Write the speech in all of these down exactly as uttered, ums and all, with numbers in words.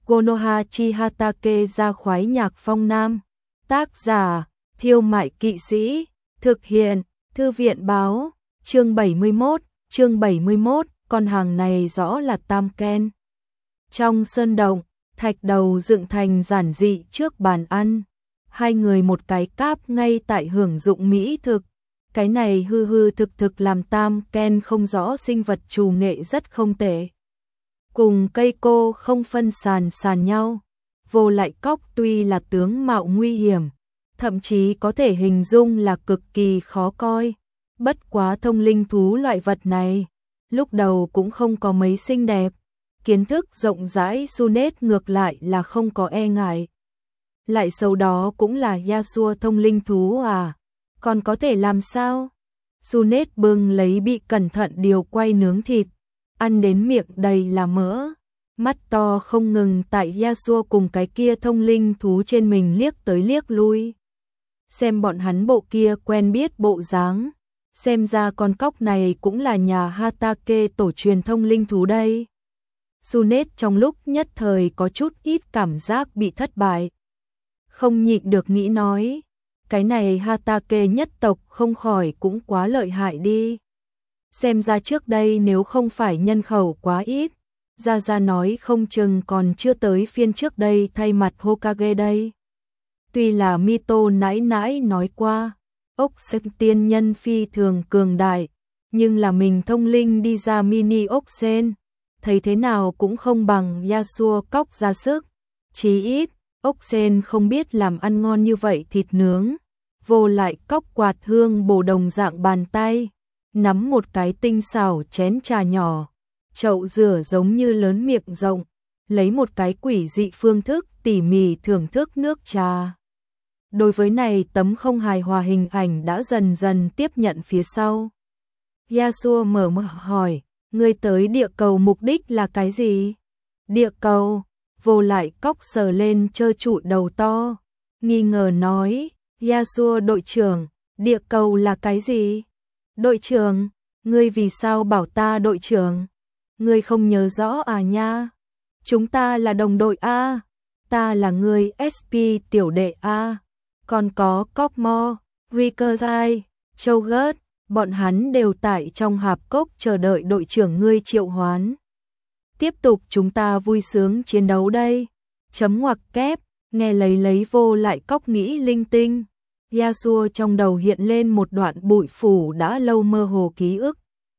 Konoha Chihatake ra khoái nhạc phong nam. Tác giả, Thiêu Mại Kỵ Sĩ. Thực hiện, Thư viện báo. Chương bảy mươi mốt, chương bảy mươi mốt, con hàng này rõ là Tam Ken. Trong sơn động, thạch đầu dựng thành giản dị trước bàn ăn. Hai người một cái cáp ngay tại hưởng dụng mỹ thực. Cái này hư hư thực thực làm Tam Ken không rõ sinh vật trù nghệ rất không tệ. Cùng cây cô không phân sàn sàn nhau. Vô Lại Cóc tuy là tướng mạo nguy hiểm, thậm chí có thể hình dung là cực kỳ khó coi. Bất quá thông linh thú loại vật này, lúc đầu cũng không có mấy xinh đẹp. Kiến thức rộng rãi Sunet ngược lại là không có e ngại. Lại sau đó cũng là Yasuo thông linh thú à, còn có thể làm sao? Sunet bưng lấy bị cẩn thận điều quay nướng thịt, ăn đến miệng đầy là mỡ. Mắt to không ngừng tại Yasuo cùng cái kia thông linh thú trên mình liếc tới liếc lui. Xem bọn hắn bộ kia quen biết bộ dáng, xem ra con cóc này cũng là nhà Hatake tổ truyền thông linh thú đây. Sunet trong lúc nhất thời có chút ít cảm giác bị thất bại. Không nhịn được nghĩ nói, cái này Hatake nhất tộc không khỏi cũng quá lợi hại đi. Xem ra trước đây nếu không phải nhân khẩu quá ít, Gia Gia nói không chừng còn chưa tới phiên trước đây thay mặt Hokage đây. Tuy là Mito nãi nãi nói qua, ốc sen tiên nhân phi thường cường đại, nhưng là mình thông linh đi ra mini ốc sen, thấy thế nào cũng không bằng Yasuo cóc ra sức. Chí ít, ốc sen không biết làm ăn ngon như vậy thịt nướng. Vô Lại Cóc quạt hương bổ đồng dạng bàn tay, nắm một cái tinh xảo chén trà nhỏ, chậu rửa giống như lớn miệng rộng, lấy một cái quỷ dị phương thức tỉ mỉ thưởng thức nước trà. Đối với này tấm không hài hòa hình ảnh đã dần dần tiếp nhận phía sau. Yasuo mở miệng hỏi, ngươi tới địa cầu mục đích là cái gì? Địa cầu? Vô Lại Cóc sờ lên trơ trụi đầu to, nghi ngờ nói, Yasuo đội trưởng, địa cầu là cái gì? Đội trưởng, ngươi vì sao bảo ta đội trưởng? Ngươi không nhớ rõ à nha? Chúng ta là đồng đội a, ta là người ét pê tiểu đệ a, còn có Cogmo, Rickersai, Cho'Gath, bọn hắn đều tại trong hạp cốc chờ đợi đội trưởng ngươi triệu hoán. Tiếp tục chúng ta vui sướng chiến đấu đây. Chấm ngoặc kép, nghe lấy lấy Vô Lại Cóc nghĩ linh tinh. Yasuo trong đầu hiện lên một đoạn bụi phủ đã lâu mơ hồ ký ức.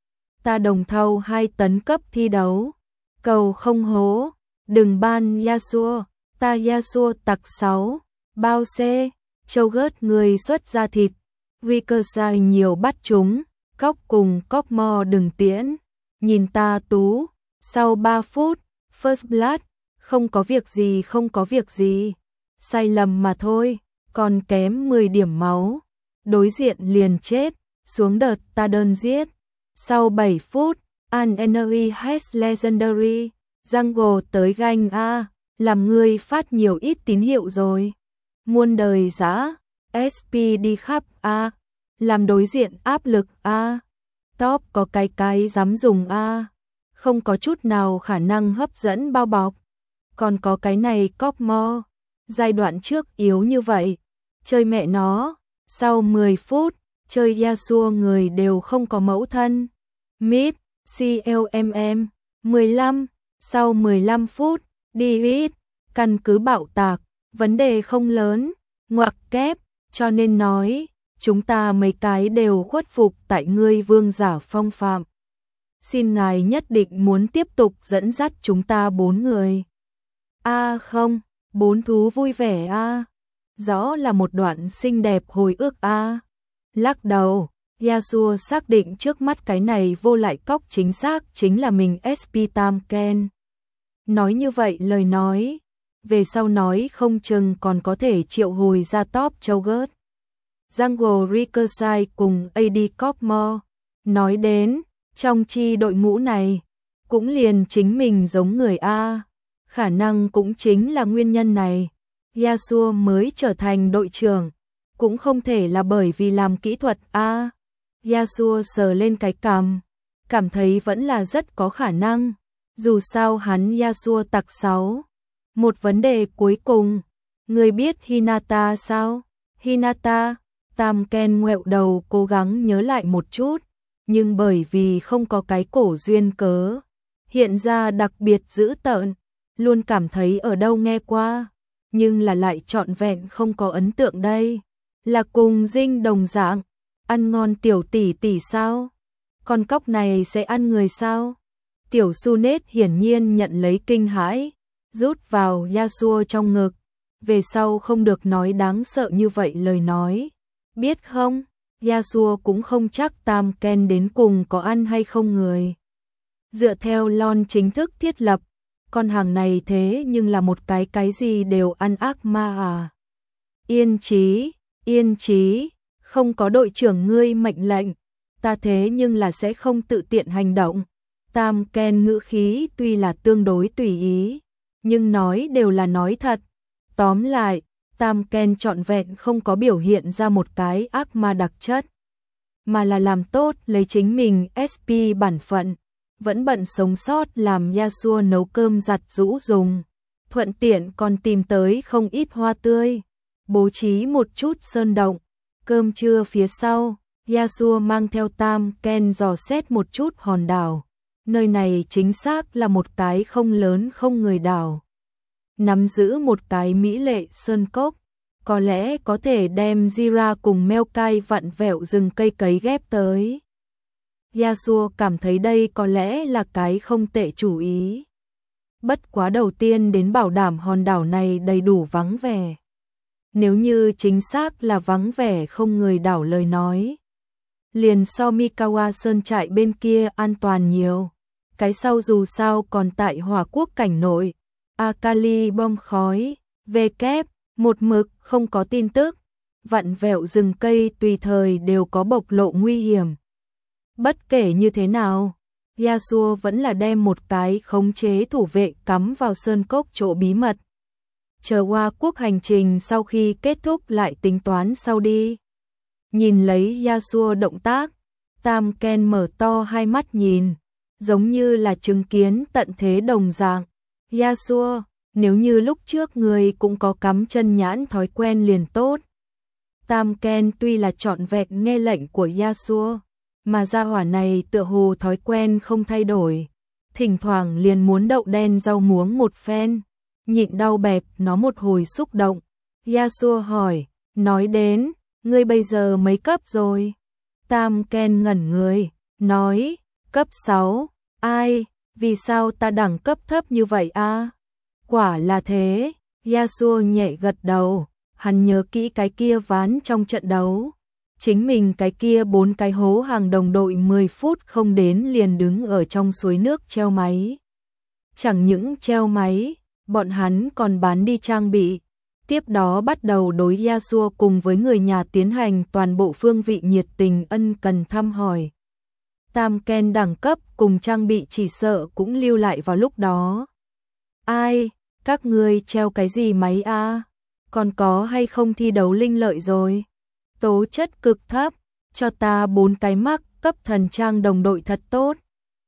Ta đồng thau hai tấn cấp thi đấu. Cầu không hố, đừng ban Yasuo, ta Yasuo tặc sáu, bao xe, Cho'Gath người xuất ra thịt. Rickersai nhiều bắt chúng, Cóc cùng Cogmo đừng tiễn, nhìn ta tú. Sau ba phút, First Blood, không có việc gì không có việc gì, sai lầm mà thôi, còn kém mười điểm máu, đối diện liền chết, xuống đợt ta đơn giết. Sau bảy phút, An Enemy has Legendary, Jungle tới ganh a, làm ngươi phát nhiều ít tín hiệu rồi. Muôn đời giã, ét pê đi khắp a, làm đối diện áp lực a, top có cái cái dám dùng a. Không có chút nào khả năng hấp dẫn bao bọc. Còn có cái này Cogmo, giai đoạn trước yếu như vậy, chơi mẹ nó. Sau mười phút, chơi Yasuo người đều không có mẫu thân. Mid, xê lờ em em, mười lăm, sau mười lăm phút, đi hit, căn cứ bạo tạc, vấn đề không lớn, ngoặc kép, cho nên nói, chúng ta mấy cái đều khuất phục tại ngươi vương giả phong phạm. Xin ngài nhất định muốn tiếp tục dẫn dắt chúng ta bốn người. A à không, bốn thú vui vẻ a. À. Rõ là một đoạn xinh đẹp hồi ức a. À. Lắc đầu, Yasuo xác định trước mắt cái này Vô Lại Cóc chính xác chính là mình ét pê Tam Ken. Nói như vậy lời nói, về sau nói không chừng còn có thể triệu hồi ra top Cho'Gath, Jungle Rickersai cùng a đê Cogmo. Nói đến trong chi đội ngũ này, cũng liền chính mình giống người A, khả năng cũng chính là nguyên nhân này. Yasuo mới trở thành đội trưởng, cũng không thể là bởi vì làm kỹ thuật A. Yasuo sờ lên cái cằm, cảm thấy vẫn là rất có khả năng, dù sao hắn Yasuo tặc sáu, Một vấn đề cuối cùng, người biết Hinata sao? Hinata, Tam Ken ngoẹo đầu cố gắng nhớ lại một chút, nhưng bởi vì không có cái cổ duyên cớ, hiện ra đặc biệt dữ tợn, luôn cảm thấy ở đâu nghe qua, nhưng là lại trọn vẹn không có ấn tượng đây. Là cùng Dinh đồng dạng, ăn ngon tiểu tỷ tỷ sao? Con cóc này sẽ ăn người sao? Tiểu Su Nết hiển nhiên nhận lấy kinh hãi, rút vào Yasuo trong ngực, về sau không được nói đáng sợ như vậy lời nói. Biết không, Yasuo cũng không chắc Tam Ken đến cùng có ăn hay không người. Dựa theo lon chính thức thiết lập, con hàng này thế nhưng là một cái cái gì đều ăn ác ma à. Yên trí, yên trí, không có đội trưởng ngươi mệnh lệnh, ta thế nhưng là sẽ không tự tiện hành động. Tam Ken ngữ khí tuy là tương đối tùy ý, nhưng nói đều là nói thật. Tóm lại, Tam Ken trọn vẹn không có biểu hiện ra một cái ác ma đặc chất, mà là làm tốt lấy chính mình ét pê bản phận, vẫn bận sống sót làm Yasuo nấu cơm giặt giũ dùng, thuận tiện còn tìm tới không ít hoa tươi, bố trí một chút sơn động. Cơm trưa phía sau, Yasuo mang theo Tam Ken dò xét một chút hòn đảo. Nơi này chính xác là một cái không lớn không người đảo, nắm giữ một cái mỹ lệ sơn cốc, có lẽ có thể đem Jira cùng Maokai vặn vẹo rừng cây cấy ghép tới. Yasuo cảm thấy đây có lẽ là cái không tệ chủ ý. Bất quá đầu tiên đến bảo đảm hòn đảo này đầy đủ vắng vẻ. Nếu như chính xác là vắng vẻ không người đảo lời nói, liền so Mikawa Sơn trại bên kia an toàn nhiều. Cái sau dù sao còn tại Hỏa Quốc cảnh nội, Akali bom khói, về kép, một mực không có tin tức, vặn vẹo rừng cây tùy thời đều có bộc lộ nguy hiểm. Bất kể như thế nào, Yasuo vẫn là đem một cái khống chế thủ vệ cắm vào sơn cốc chỗ bí mật. Chờ Hoa Quốc hành trình sau khi kết thúc lại tính toán sau đi. Nhìn lấy Yasuo động tác, Tam Ken mở to hai mắt nhìn, giống như là chứng kiến tận thế đồng dạng. Yasuo, nếu như lúc trước người cũng có cắm chân nhãn thói quen liền tốt. Tam Ken tuy là trọn vẹn nghe lệnh của Yasuo, mà gia hỏa này tựa hồ thói quen không thay đổi, thỉnh thoảng liền muốn đậu đen rau muống một phen, nhịn đau bẹp nó một hồi xúc động. Yasuo hỏi, nói đến, ngươi bây giờ mấy cấp rồi? Tam Ken ngẩn người, nói, cấp sáu, ai, vì sao ta đẳng cấp thấp như vậy a? Quả là thế, Yasuo nhẹ gật đầu, hắn nhớ kỹ cái kia ván trong trận đấu. Chính mình cái kia bốn cái hố hàng đồng đội mười phút không đến liền đứng ở trong suối nước treo máy. Chẳng những treo máy, bọn hắn còn bán đi trang bị. Tiếp đó bắt đầu đối Yasuo cùng với người nhà tiến hành toàn bộ phương vị nhiệt tình ân cần thăm hỏi. Tam Ken đẳng cấp cùng trang bị chỉ sợ cũng lưu lại vào lúc đó. Ai, các ngươi treo cái gì máy a? Còn có hay không thi đấu linh lợi rồi? Tố chất cực thấp, cho ta bốn cái mắc cấp thần trang đồng đội thật tốt.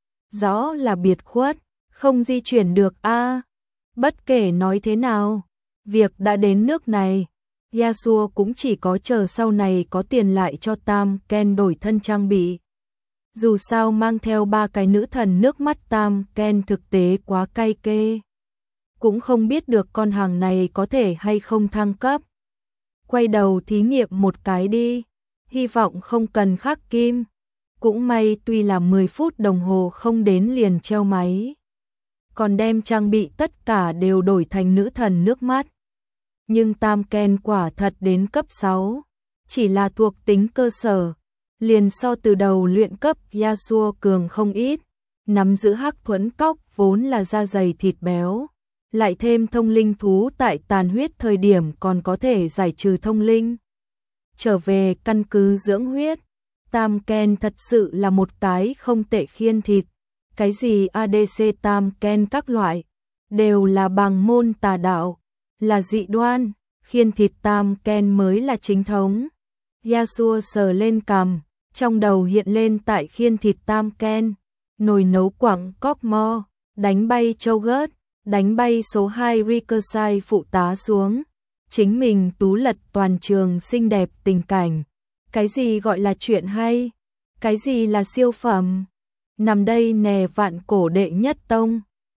Rõ là biệt khuất, không di chuyển được a. Bất kể nói thế nào, việc đã đến nước này, Yasuo cũng chỉ có chờ sau này có tiền lại cho Tam Ken đổi thân trang bị. Dù sao mang theo ba cái nữ thần nước mắt Tam Ken thực tế quá cay kê. Cũng không biết được con hàng này có thể hay không thăng cấp. Quay đầu thí nghiệm một cái đi, hy vọng không cần khắc kim. Cũng may tuy là mười phút đồng hồ không đến liền treo máy, còn đem trang bị tất cả đều đổi thành nữ thần nước mắt. Nhưng Tam Ken quả thật đến cấp sáu, chỉ là thuộc tính cơ sở, liền so từ đầu luyện cấp Yasuo cường không ít, nắm giữ hắc thuẫn cóc vốn là da dày thịt béo. Lại thêm thông linh thú tại tàn huyết thời điểm còn có thể giải trừ thông linh. Trở về căn cứ dưỡng huyết, Tam Ken thật sự là một cái không tệ khiên thịt. Cái gì a đê xê Tam Ken các loại, đều là bằng môn tà đạo, là dị đoan, khiên thịt Tam Ken mới là chính thống. Yasuo sờ lên cằm, trong đầu hiện lên tại khiên thịt Tam Ken, nồi nấu quặng cóc mo, đánh bay trâu gớt, đánh bay số hai Ricochet phụ tá xuống. Chính mình tú lật toàn trường xinh đẹp tình cảnh. Cái gì gọi là chuyện hay? Cái gì là siêu phẩm? Nằm đây nè vạn cổ đệ nhất tông.